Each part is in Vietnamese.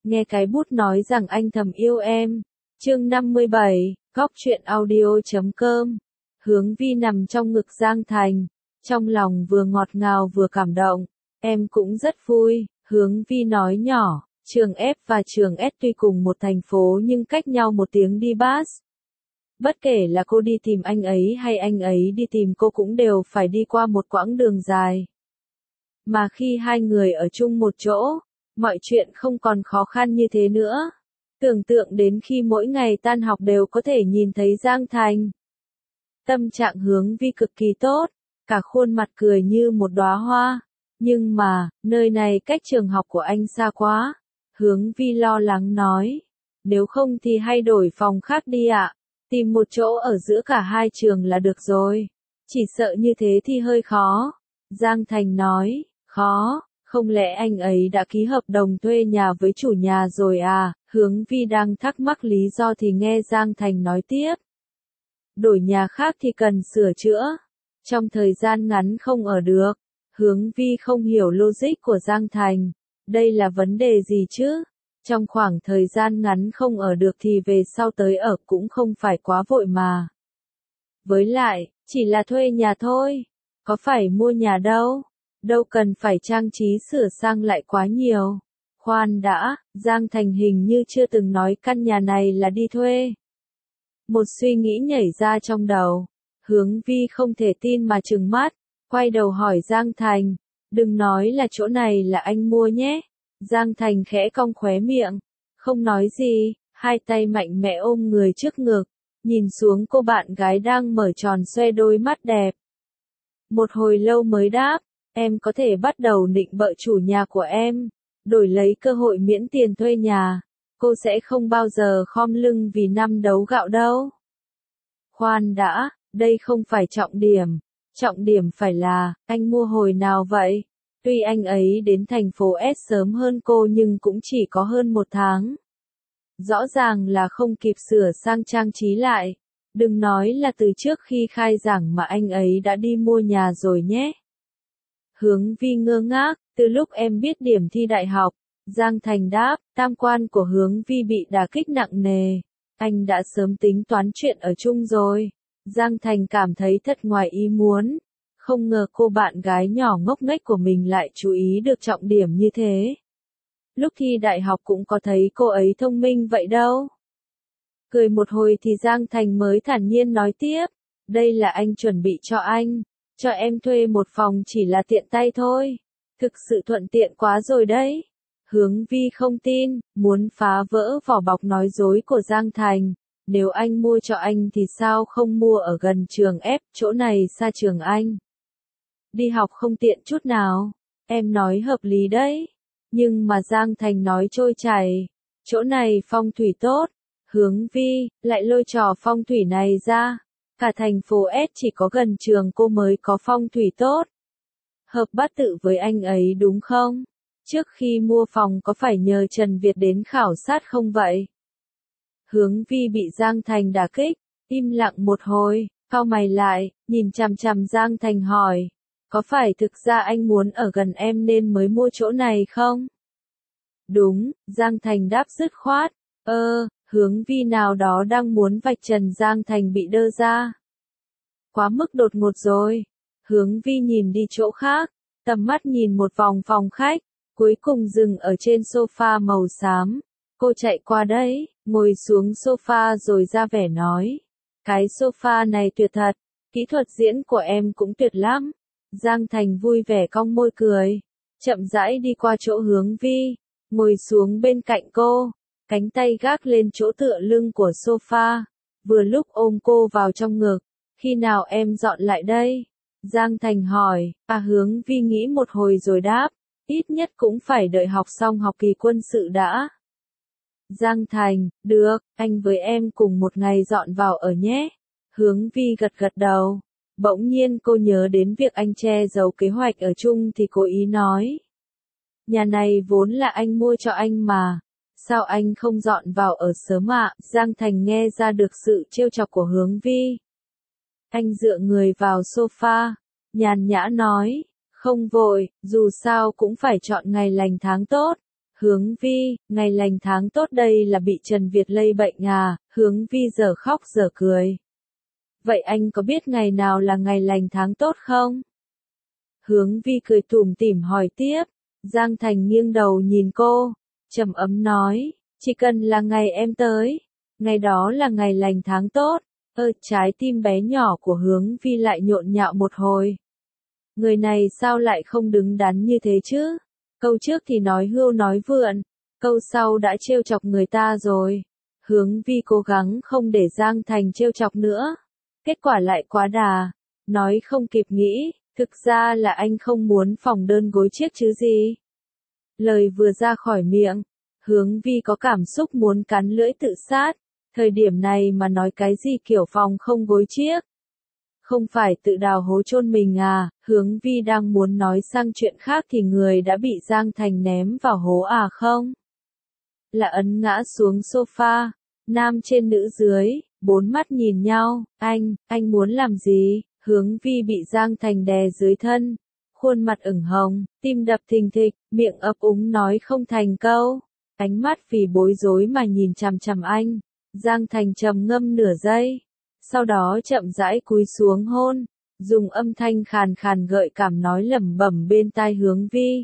nghe cái bút nói rằng anh thầm yêu em. Chương 57, Góc truyện audio.com. Hướng Vi nằm trong ngực Giang Thành, trong lòng vừa ngọt ngào vừa cảm động. Em cũng rất vui, Hướng Vi nói nhỏ, trường F và trường S tuy cùng một thành phố nhưng cách nhau một tiếng đi bus. Bất kể là cô đi tìm anh ấy hay anh ấy đi tìm cô cũng đều phải đi qua một quãng đường dài. Mà khi hai người ở chung một chỗ, mọi chuyện không còn khó khăn như thế nữa. Tưởng tượng đến khi mỗi ngày tan học đều có thể nhìn thấy Giang Thành. Tâm trạng Hướng Vi cực kỳ tốt, cả khuôn mặt cười như một đóa hoa. Nhưng mà, nơi này cách trường học của anh xa quá. Hướng Vi lo lắng nói. Nếu không thì hay đổi phòng khác đi ạ. Tìm một chỗ ở giữa cả hai trường là được rồi. Chỉ sợ như thế thì hơi khó. Giang Thành nói, khó, không lẽ anh ấy đã ký hợp đồng thuê nhà với chủ nhà rồi à? Hướng Vi đang thắc mắc lý do thì nghe Giang Thành nói tiếp. Đổi nhà khác thì cần sửa chữa. Trong thời gian ngắn không ở được. Hướng Vi không hiểu logic của Giang Thành. Đây là vấn đề gì chứ? Trong khoảng thời gian ngắn không ở được thì về sau tới ở cũng không phải quá vội mà. Với lại, chỉ là thuê nhà thôi. Có phải mua nhà đâu. Đâu cần phải trang trí sửa sang lại quá nhiều. Khoan đã, Giang Thành hình như chưa từng nói căn nhà này là đi thuê. Một suy nghĩ nhảy ra trong đầu. Hướng Vi không thể tin mà trừng mắt, quay đầu hỏi Giang Thành, đừng nói là chỗ này là anh mua nhé. Giang Thành khẽ cong khóe miệng, không nói gì, hai tay mạnh mẽ ôm người trước ngực, nhìn xuống cô bạn gái đang mở tròn xoe đôi mắt đẹp. Một hồi lâu mới đáp, em có thể bắt đầu nịnh bợ chủ nhà của em, đổi lấy cơ hội miễn tiền thuê nhà. Cô sẽ không bao giờ khom lưng vì năm đấu gạo đâu. Khoan đã, đây không phải trọng điểm. Trọng điểm phải là, anh mua hồi nào vậy? Tuy anh ấy đến thành phố S sớm hơn cô nhưng cũng chỉ có hơn một tháng. Rõ ràng là không kịp sửa sang trang trí lại. Đừng nói là từ trước khi khai giảng mà anh ấy đã đi mua nhà rồi nhé. Hướng Vi ngơ ngác, từ lúc em biết điểm thi đại học. Giang Thành đáp, tam quan của Hướng Vi bị đả kích nặng nề. Anh đã sớm tính toán chuyện ở chung rồi. Giang Thành cảm thấy thật ngoài ý muốn. Không ngờ cô bạn gái nhỏ ngốc nghếch của mình lại chú ý được trọng điểm như thế. Lúc thi đại học cũng có thấy cô ấy thông minh vậy đâu. Cười một hồi thì Giang Thành mới thản nhiên nói tiếp. Đây là anh chuẩn bị cho anh. Cho em thuê một phòng chỉ là tiện tay thôi. Thực sự thuận tiện quá rồi đấy. Hướng Vi không tin, muốn phá vỡ vỏ bọc nói dối của Giang Thành. Nếu anh mua cho anh thì sao không mua ở gần trường F, chỗ này xa trường anh. Đi học không tiện chút nào. Em nói hợp lý đấy. Nhưng mà Giang Thành nói trôi chảy. Chỗ này phong thủy tốt. Hướng Vi, lại lôi trò phong thủy này ra. Cả thành phố S chỉ có gần trường cô mới có phong thủy tốt. Hợp bát tự với anh ấy đúng không? Trước khi mua phòng có phải nhờ Trần Việt đến khảo sát không vậy? Hướng Vi bị Giang Thành đả kích, im lặng một hồi, cau mày lại, nhìn chằm chằm Giang Thành hỏi. Có phải thực ra anh muốn ở gần em nên mới mua chỗ này không? Đúng, Giang Thành đáp dứt khoát. Hướng Vi nào đó đang muốn vạch trần Giang Thành bị đơ ra. Quá mức đột ngột rồi. Hướng Vi nhìn đi chỗ khác, tầm mắt nhìn một vòng phòng khách, cuối cùng dừng ở trên sofa màu xám. Cô chạy qua đấy, ngồi xuống sofa rồi ra vẻ nói. Cái sofa này tuyệt thật, kỹ thuật diễn của em cũng tuyệt lắm. Giang Thành vui vẻ cong môi cười, chậm rãi đi qua chỗ Hướng Vi, ngồi xuống bên cạnh cô, cánh tay gác lên chỗ tựa lưng của sofa, vừa lúc ôm cô vào trong ngực. Khi nào em dọn lại đây? Giang Thành hỏi, Hướng Vi nghĩ một hồi rồi đáp, ít nhất cũng phải đợi học xong học kỳ quân sự đã. Giang Thành, được, anh với em cùng một ngày dọn vào ở nhé. Hướng Vi gật gật đầu. Bỗng nhiên cô nhớ đến việc anh che giấu kế hoạch ở chung thì cố ý nói. Nhà này vốn là anh mua cho anh mà. Sao anh không dọn vào ở sớm ạ? Giang Thành nghe ra được sự trêu chọc của Hướng Vi. Anh dựa người vào sofa, nhàn nhã nói, không vội, dù sao cũng phải chọn ngày lành tháng tốt. Hướng Vi, ngày lành tháng tốt đây là bị Trần Việt lây bệnh à, Hướng Vi giờ khóc giờ cười. Vậy anh có biết ngày nào là ngày lành tháng tốt không? Hướng Vi cười tủm tỉm hỏi tiếp, Giang Thành nghiêng đầu nhìn cô, trầm ấm nói, chỉ cần là ngày em tới, ngày đó là ngày lành tháng tốt. Trái tim bé nhỏ của Hướng Vi lại nhộn nhạo một hồi. Người này sao lại không đứng đắn như thế chứ? Câu trước thì nói hưu nói vượn, câu sau đã trêu chọc người ta rồi. Hướng Vi cố gắng không để Giang Thành trêu chọc nữa. Kết quả lại quá đà. Nói không kịp nghĩ, thực ra là anh không muốn phòng đơn gối chiếc chứ gì. Lời vừa ra khỏi miệng, Hướng Vi có cảm xúc muốn cắn lưỡi tự sát. Thời điểm này mà nói cái gì kiểu phòng không gối chiếc. Không phải tự đào hố chôn mình à, Hướng Vi đang muốn nói sang chuyện khác thì người đã bị Giang Thành ném vào hố à không? Là ấn ngã xuống sofa, nam trên nữ dưới, bốn mắt nhìn nhau, anh muốn làm gì? Hướng Vi bị Giang Thành đè dưới thân, khuôn mặt ửng hồng, tim đập thình thịch, miệng ấp úng nói không thành câu, ánh mắt vì bối rối mà nhìn chằm chằm anh. Giang Thành trầm ngâm nửa giây, sau đó chậm rãi cúi xuống hôn, dùng âm thanh khàn khàn gợi cảm nói lẩm bẩm bên tai Hướng Vi.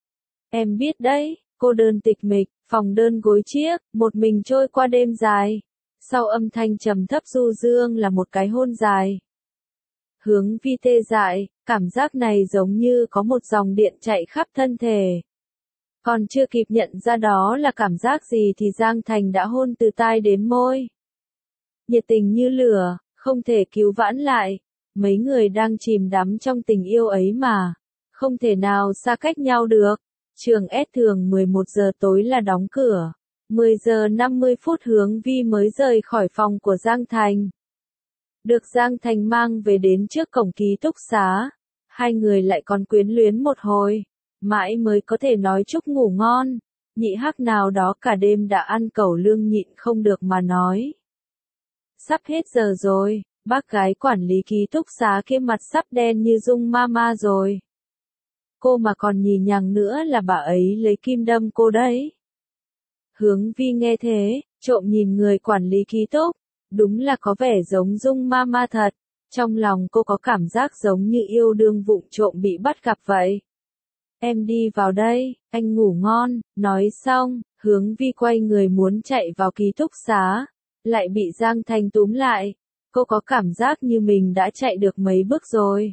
Em biết đấy, cô đơn tịch mịch, phòng đơn gối chiếc, một mình trôi qua đêm dài. Sau âm thanh trầm thấp du dương là một cái hôn dài. Hướng Vi tê dại, cảm giác này giống như có một dòng điện chạy khắp thân thể. Còn chưa kịp nhận ra đó là cảm giác gì thì Giang Thành đã hôn từ tai đến môi. Nhiệt tình như lửa, không thể cứu vãn lại. Mấy người đang chìm đắm trong tình yêu ấy mà. Không thể nào xa cách nhau được. Trường S thường 11 giờ tối là đóng cửa. 10 giờ 50 phút Hướng Vi mới rời khỏi phòng của Giang Thành. Được Giang Thành mang về đến trước cổng ký túc xá. Hai người lại còn quyến luyến một hồi. Mãi mới có thể nói chúc ngủ ngon. Nhị Hắc nào đó cả đêm đã ăn cẩu lương nhịn không được mà nói. Sắp hết giờ rồi, bác gái quản lý ký túc xá kia mặt sắp đen như Dung Mama rồi. Cô mà còn nhì nhằng nữa là bà ấy lấy kim đâm cô đấy. Hướng Vi nghe thế, trộm nhìn người quản lý ký túc, đúng là có vẻ giống Dung Mama thật. Trong lòng cô có cảm giác giống như yêu đương vụng trộm bị bắt gặp vậy. Em đi vào đây, anh ngủ ngon, nói xong, Hướng Vi quay người muốn chạy vào ký túc xá, lại bị Giang Thành túm lại. Cô có cảm giác như mình đã chạy được mấy bước rồi.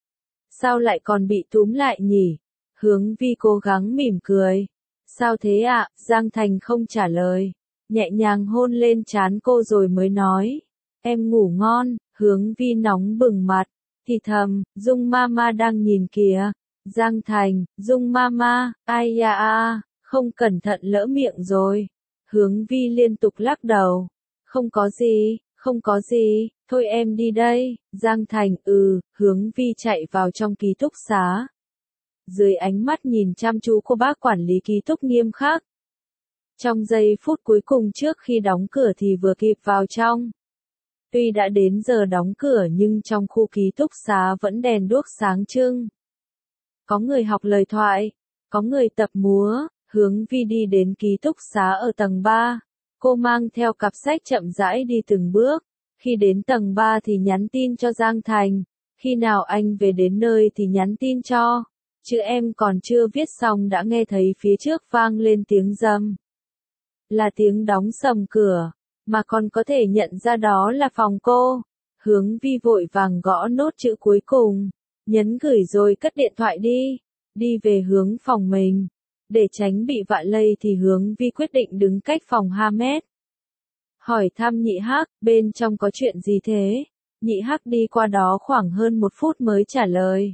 Sao lại còn bị túm lại nhỉ? Hướng Vi cố gắng mỉm cười. Sao thế ạ? Giang Thành không trả lời. Nhẹ nhàng hôn lên trán cô rồi mới nói. Em ngủ ngon, Hướng Vi nóng bừng mặt. Thì thầm, Dung Mama đang nhìn kìa. Giang Thành, Dung Mama, ai da a, không cẩn thận lỡ miệng rồi. Hướng Vi liên tục lắc đầu. Không có gì, không có gì, thôi em đi đây. Giang Thành, Hướng Vi chạy vào trong ký túc xá. Dưới ánh mắt nhìn chăm chú của bác quản lý ký túc nghiêm khắc. Trong giây phút cuối cùng trước khi đóng cửa thì vừa kịp vào trong. Tuy đã đến giờ đóng cửa nhưng trong khu ký túc xá vẫn đèn đuốc sáng trưng. Có người học lời thoại, có người tập múa. Hướng Vi đi đến ký túc xá ở tầng 3. Cô mang theo cặp sách chậm rãi đi từng bước. Khi đến tầng 3 thì nhắn tin cho Giang Thành. Khi nào anh về đến nơi thì nhắn tin cho. Chứ em còn chưa viết xong đã nghe thấy phía trước vang lên tiếng rầm. Là tiếng đóng sầm cửa, mà còn có thể nhận ra đó là phòng cô. Hướng Vi vội vàng gõ nốt chữ cuối cùng, nhấn gửi rồi cất điện thoại đi về hướng phòng mình. Để tránh bị vạ lây thì Hướng Vi quyết định đứng cách phòng 2 mét. Hỏi thăm Nhị Hắc, bên trong có chuyện gì thế? Nhị Hắc đi qua đó khoảng hơn 1 phút mới trả lời.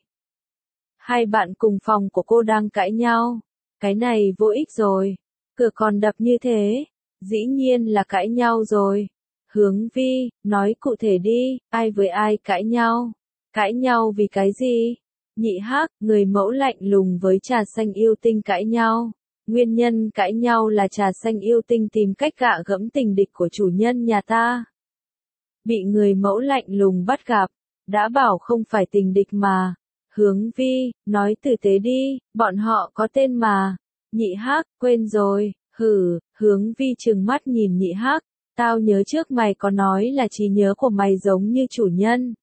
Hai bạn cùng phòng của cô đang cãi nhau. Cái này vô ích rồi. Cửa còn đập như thế. Dĩ nhiên là cãi nhau rồi. Hướng Vi, nói cụ thể đi, ai với ai cãi nhau? Cãi nhau vì cái gì? Nhị Hắc, người mẫu lạnh lùng với Trà Xanh Yêu Tinh cãi nhau. Nguyên nhân cãi nhau là Trà Xanh Yêu Tinh tìm cách gạ gẫm tình địch của chủ nhân nhà ta. Bị người mẫu lạnh lùng bắt gặp, đã bảo không phải tình địch mà. Hướng Vi, nói tử tế đi, bọn họ có tên mà. Nhị Hắc, quên rồi, hử, Hướng Vi trừng mắt nhìn Nhị Hắc, tao nhớ trước mày có nói là trí nhớ của mày giống như chủ nhân.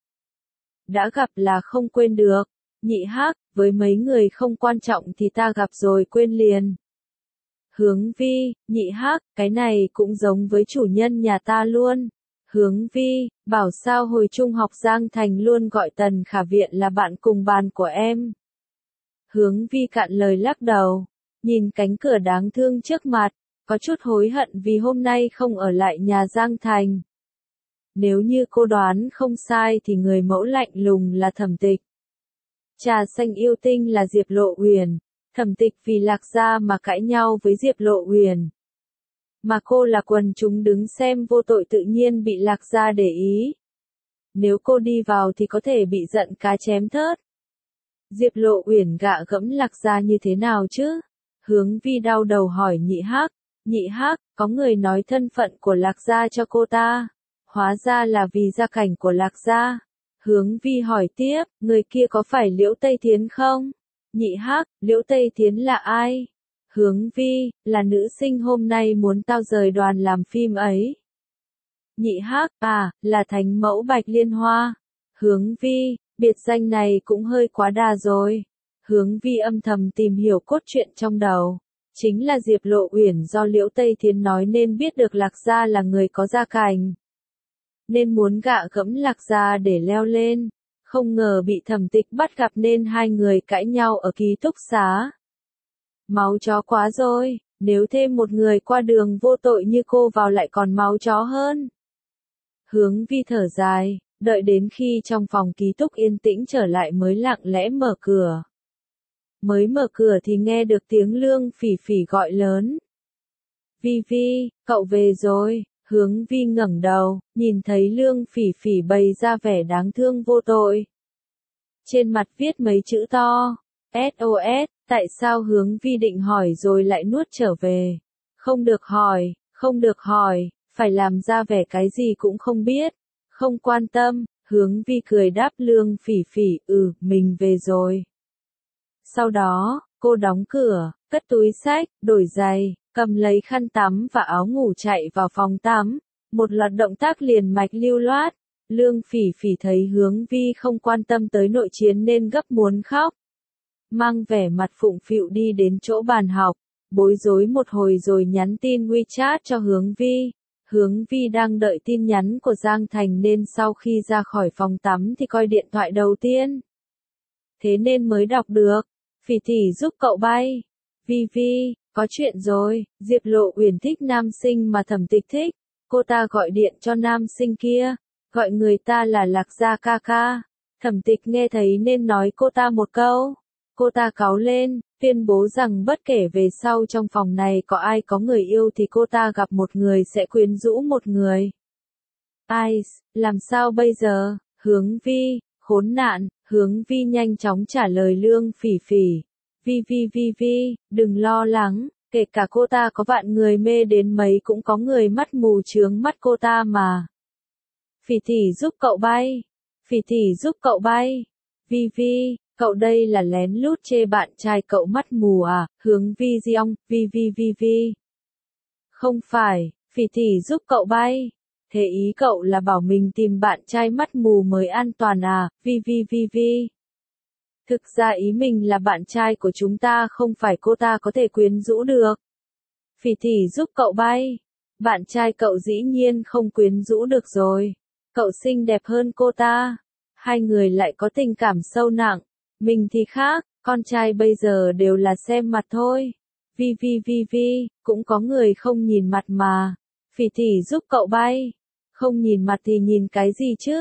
Đã gặp là không quên được. Nhị Hắc, với mấy người không quan trọng thì ta gặp rồi quên liền. Hướng Vi, Nhị Hắc, cái này cũng giống với chủ nhân nhà ta luôn. Hướng Vi, bảo sao hồi trung học Giang Thành luôn gọi Tần Khả Viện là bạn cùng bàn của em. Hướng Vi cạn lời lắc đầu, nhìn cánh cửa đáng thương trước mặt, có chút hối hận vì hôm nay không ở lại nhà Giang Thành. Nếu như cô đoán không sai thì người mẫu lạnh lùng là Thẩm Tịch. Trà xanh yêu tinh là Diệp Lộ Uyển, Thẩm Tịch vì Lạc Gia mà cãi nhau với Diệp Lộ Uyển. Mà cô là quần chúng đứng xem vô tội tự nhiên bị Lạc Gia để ý. Nếu cô đi vào thì có thể bị giận cá chém thớt. Diệp Lộ Uyển gạ gẫm Lạc Gia như thế nào chứ? Hướng Vi đau đầu hỏi Nhị Hắc. Nhị Hắc, có người nói thân phận của Lạc Gia cho cô ta. Hóa ra là vì gia cảnh của Lạc Gia. Hướng Vi hỏi tiếp, người kia có phải Liễu Tây Thiến không? Nhị Hắc, Liễu Tây Thiến là ai? Hướng Vi, là nữ sinh hôm nay muốn tao rời đoàn làm phim ấy. Nhị Hắc, à, là thánh mẫu Bạch Liên Hoa. Hướng Vi, biệt danh này cũng hơi quá đà rồi. Hướng Vi âm thầm tìm hiểu cốt truyện trong đầu. Chính là Diệp Lộ Uyển do Liễu Tây Thiến nói nên biết được Lạc Gia là người có gia cảnh. Nên muốn gạ gẫm Lạc Gia để leo lên. Không ngờ bị Thẩm Tịch bắt gặp nên hai người cãi nhau ở ký túc xá. Máu chó quá rồi, nếu thêm một người qua đường vô tội như cô vào lại còn máu chó hơn. Hướng Vi thở dài, đợi đến khi trong phòng ký túc yên tĩnh trở lại mới lặng lẽ mở cửa. Mới mở cửa thì nghe được tiếng Lương Phỉ Phỉ gọi lớn. Vi Vi, cậu về rồi. Hướng Vi ngẩng đầu, nhìn thấy Lương Phỉ Phỉ bày ra vẻ đáng thương vô tội. Trên mặt viết mấy chữ to, SOS, tại sao Hướng Vi định hỏi rồi lại nuốt trở về. Không được hỏi, không được hỏi, phải làm ra vẻ cái gì cũng không biết. Không quan tâm, Hướng Vi cười đáp Lương Phỉ Phỉ, mình về rồi. Sau đó, cô đóng cửa, cất túi xách, đổi giày, cầm lấy khăn tắm và áo ngủ chạy vào phòng tắm. Một loạt động tác liền mạch lưu loát. Lương Phỉ Phỉ thấy Hướng Vi không quan tâm tới nội chiến nên gấp muốn khóc. Mang vẻ mặt phụng phịu đi đến chỗ bàn học, bối rối một hồi rồi nhắn tin WeChat cho Hướng Vi. Hướng Vi đang đợi tin nhắn của Giang Thành nên sau khi ra khỏi phòng tắm thì coi điện thoại đầu tiên. Thế nên mới đọc được. Phỉ Tỷ giúp cậu bay. Vi Vi, có chuyện rồi, Diệp Lộ Uyển thích nam sinh mà Thẩm Tịch thích. Cô ta gọi điện cho nam sinh kia, gọi người ta là Lạc Gia ca ca. Thẩm Tịch nghe thấy nên nói cô ta một câu. Cô ta cáu lên, tuyên bố rằng bất kể về sau trong phòng này có ai có người yêu thì cô ta gặp một người sẽ quyến rũ một người. Ai, làm sao bây giờ? Hướng Vi, khốn nạn. Hướng Vi nhanh chóng trả lời Lương Phỉ Phỉ. Vi, đừng lo lắng, kể cả cô ta có vạn người mê đến mấy cũng có người mắt mù chướng mắt cô ta mà. Phỉ Tỷ giúp cậu bay. Phỉ Tỷ giúp cậu bay. Vi, cậu đây là lén lút chê bạn trai cậu mắt mù à? Hướng Vi giong, Vi. Không phải, Phỉ Tỷ giúp cậu bay. Thế ý cậu là bảo mình tìm bạn trai mắt mù mới an toàn à? Vi. Thực ra ý mình là bạn trai của chúng ta không phải cô ta có thể quyến rũ được. Phỉ Tỷ giúp cậu bay. Bạn trai cậu dĩ nhiên không quyến rũ được rồi. Cậu xinh đẹp hơn cô ta. Hai người lại có tình cảm sâu nặng. Mình thì khác, con trai bây giờ đều là xem mặt thôi. Vi, cũng có người không nhìn mặt mà. Phỉ Tỷ giúp cậu bay. Không nhìn mặt thì nhìn cái gì chứ?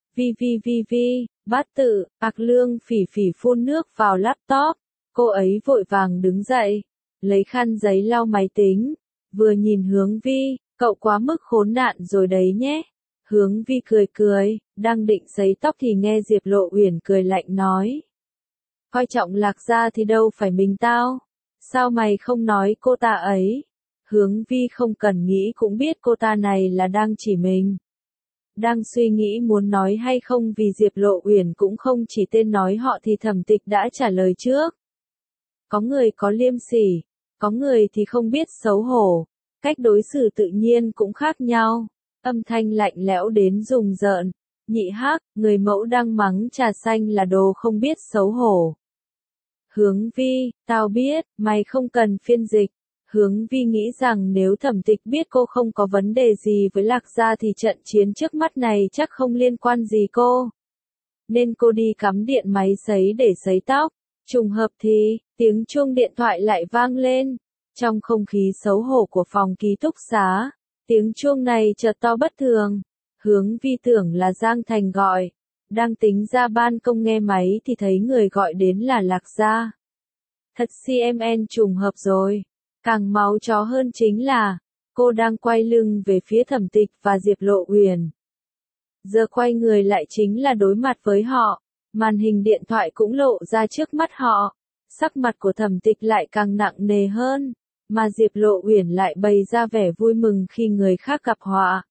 Vi, bát tự, Lương Phỉ Phỉ phun nước vào laptop. Cô ấy vội vàng đứng dậy, lấy khăn giấy lau máy tính. Vừa nhìn Hướng Vi, cậu quá mức khốn nạn rồi đấy nhé. Hướng Vi cười, đang định sấy tóc thì nghe Diệp Lộ Uyển cười lạnh nói. Coi trọng Lạc Gia thì đâu phải mình tao. Sao mày không nói cô ta ấy? Hướng Vi không cần nghĩ cũng biết cô ta này là đang chỉ mình. Đang suy nghĩ muốn nói hay không vì Diệp Lộ Uyển cũng không chỉ tên nói họ thì Thẩm Tịch đã trả lời trước. Có người có liêm sỉ, Có người thì không biết xấu hổ, cách đối xử tự nhiên cũng khác nhau. Âm thanh lạnh lẽo đến rùng rợn. Nhị Hắc, người mẫu đang mắng trà xanh là đồ không biết xấu hổ. Hướng Vi, tao biết, mày không cần phiên dịch. Hướng Vi nghĩ rằng nếu Thẩm Tịch biết cô không có vấn đề gì với Lạc Gia thì trận chiến trước mắt này chắc không liên quan gì cô. Nên cô đi cắm điện máy sấy để sấy tóc. Trùng hợp thì, tiếng chuông điện thoại lại vang lên. Trong không khí xấu hổ của phòng ký túc xá, tiếng chuông này chợt to bất thường. Hướng Vi tưởng là Giang Thành gọi. Đang tính ra ban công nghe máy thì thấy người gọi đến là Lạc Gia. Thật CMN trùng hợp rồi. Càng máu chó hơn chính là, cô đang quay lưng về phía Thẩm Tịch và Diệp Lộ Uyển. Giờ quay người lại chính là đối mặt với họ. Màn hình điện thoại cũng lộ ra trước mắt họ. Sắc mặt của Thẩm Tịch lại càng nặng nề hơn, mà Diệp Lộ Uyển lại bày ra vẻ vui mừng khi người khác gặp họa.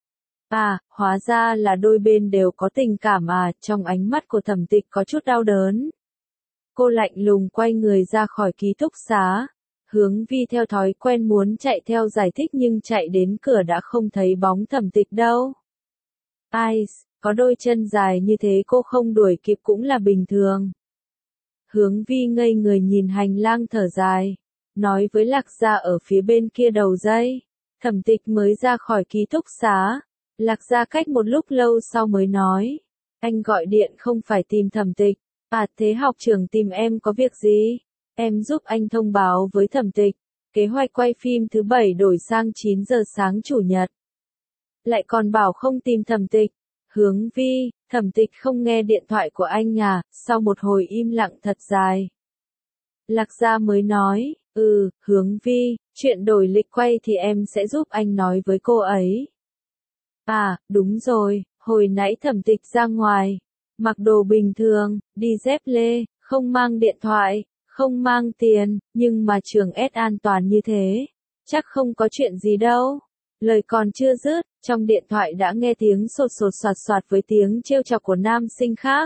À, hóa ra là đôi bên đều có tình cảm à, trong ánh mắt của Thẩm Tịch có chút đau đớn. Cô lạnh lùng quay người ra khỏi ký túc xá. Hướng Vi theo thói quen muốn chạy theo giải thích nhưng chạy đến cửa đã không thấy bóng Thẩm Tịch đâu. Ai, có đôi chân dài như thế cô không đuổi kịp cũng là bình thường. Hướng Vi ngây người nhìn hành lang thở dài, nói với Lạc Gia ở phía bên kia đầu dây. Thẩm Tịch mới ra khỏi ký túc xá. Lạc Gia cách một lúc lâu sau mới nói. Anh gọi điện không phải tìm Thẩm Tịch. À thế học trưởng tìm em có việc gì? Em giúp anh thông báo với Thẩm Tịch. Kế hoạch quay phim thứ 7 đổi sang 9 giờ sáng chủ nhật. Lại còn bảo không tìm Thẩm Tịch. Hướng Vi, Thẩm Tịch không nghe điện thoại của anh à, sau một hồi im lặng thật dài. Lạc Gia mới nói, Hướng Vi, chuyện đổi lịch quay thì em sẽ giúp anh nói với cô ấy. À, đúng rồi, hồi nãy Thẩm Tịch ra ngoài, mặc đồ bình thường, đi dép lê, không mang điện thoại, không mang tiền, nhưng mà trường S an toàn như thế, chắc không có chuyện gì đâu. Lời còn chưa dứt, trong điện thoại đã nghe tiếng sột sột soạt soạt với tiếng trêu chọc của nam sinh khác.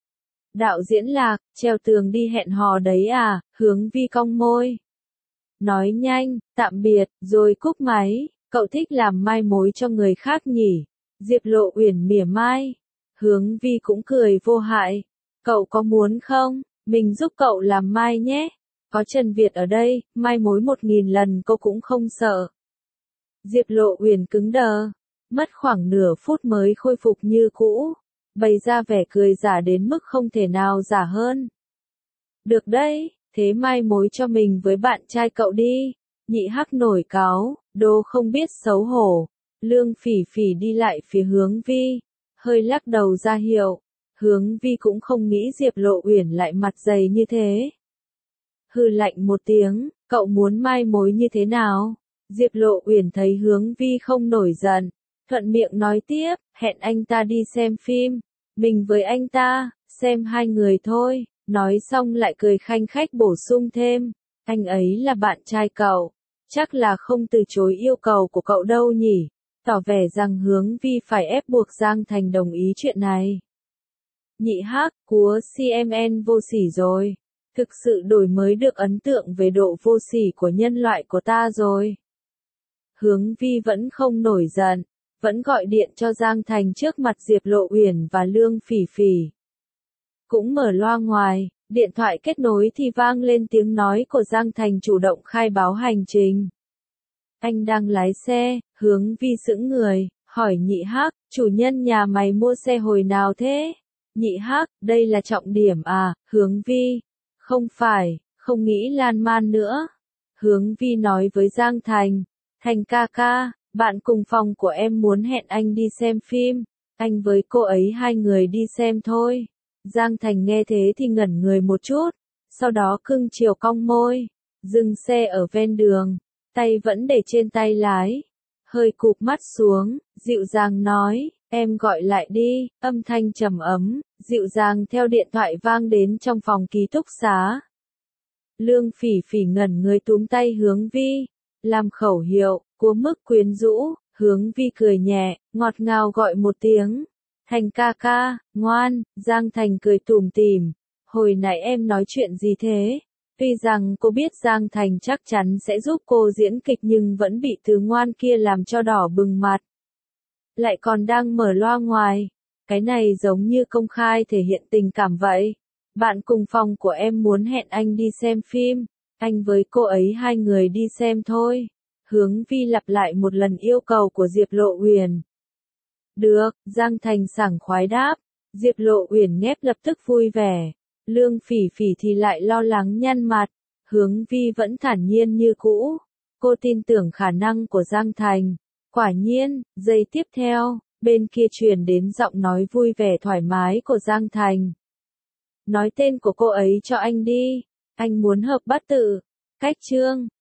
Đạo diễn Lạc, treo tường đi hẹn hò đấy à, Hướng Vi cong môi. Nói nhanh, tạm biệt, rồi cúp máy, cậu thích làm mai mối cho người khác nhỉ? Diệp Lộ Uyển mỉa mai. Hướng Vi cũng cười vô hại. Cậu có muốn không? Mình giúp cậu làm mai nhé. Có Trần Việt ở đây, mai mối 1000 lần cô cũng không sợ. Diệp Lộ Uyển cứng đờ. Mất khoảng nửa phút mới khôi phục như cũ. Bày ra vẻ cười giả đến mức không thể nào giả hơn. Được đấy, thế mai mối cho mình với bạn trai cậu đi. Nhị Hắc nổi cáu, đồ không biết xấu hổ. Lương Phỉ Phỉ đi lại phía Hướng Vi, hơi lắc đầu ra hiệu. Hướng Vi cũng không nghĩ Diệp Lộ Uyển lại mặt dày như thế. Hừ lạnh một tiếng, cậu muốn mai mối như thế nào? Diệp Lộ Uyển thấy Hướng Vi không nổi giận, thuận miệng nói tiếp, hẹn anh ta đi xem phim, mình với anh ta, xem hai người thôi, nói xong lại cười khanh khách bổ sung thêm, anh ấy là bạn trai cậu, chắc là không từ chối yêu cầu của cậu đâu nhỉ, tỏ vẻ rằng Hướng Vi phải ép buộc Giang Thành đồng ý chuyện này. Nhị Hắc, của CMN vô sỉ rồi, thực sự đổi mới được ấn tượng về độ vô sỉ của nhân loại của ta rồi. Hướng Vi vẫn không nổi giận, vẫn gọi điện cho Giang Thành trước mặt Diệp Lộ Uyển và Lương Phỉ Phỉ. Cũng mở loa ngoài, điện thoại kết nối thì vang lên tiếng nói của Giang Thành chủ động khai báo hành trình. Anh đang lái xe, Hướng Vi sững người, hỏi Nhị Hắc, chủ nhân nhà mày mua xe hồi nào thế? Nhị Hắc, đây là trọng điểm à, Hướng Vi? Không phải, không nghĩ lan man nữa. Hướng Vi nói với Giang Thành, Thành ca ca, bạn cùng phòng của em muốn hẹn anh đi xem phim, anh với cô ấy hai người đi xem thôi. Giang Thành nghe thế thì ngẩn người một chút, sau đó cưng chiều cong môi, dừng xe ở ven đường, tay vẫn để trên tay lái, hơi cụp mắt xuống, dịu dàng nói, em gọi lại đi, âm thanh trầm ấm, dịu dàng theo điện thoại vang đến trong phòng ký túc xá. Lương Phỉ Phỉ ngẩn người túm tay Hướng Vi, làm khẩu hiệu, cúa mức quyến rũ, Hướng Vi cười nhẹ, ngọt ngào gọi một tiếng. Thành ca ca, ngoan, Giang Thành cười tủm tỉm. Hồi nãy em nói chuyện gì thế? Tuy rằng cô biết Giang Thành chắc chắn sẽ giúp cô diễn kịch nhưng vẫn bị từ ngoan kia làm cho đỏ bừng mặt. Lại còn đang mở loa ngoài. Cái này giống như công khai thể hiện tình cảm vậy. Bạn cùng phòng của em muốn hẹn anh đi xem phim. Anh với cô ấy hai người đi xem thôi. Hướng Vi lặp lại một lần yêu cầu của Diệp Lộ Uyển. Được, Giang Thành sảng khoái đáp. Diệp Lộ Uyển ngép lập tức vui vẻ. Lương Phỉ Phỉ thì lại lo lắng nhăn mặt. Hướng Vi vẫn thản nhiên như cũ. Cô tin tưởng khả năng của Giang Thành. Quả nhiên, giây tiếp theo, bên kia truyền đến giọng nói vui vẻ thoải mái của Giang Thành. Nói tên của cô ấy cho anh đi. Anh muốn hợp bát tự. Cách chương.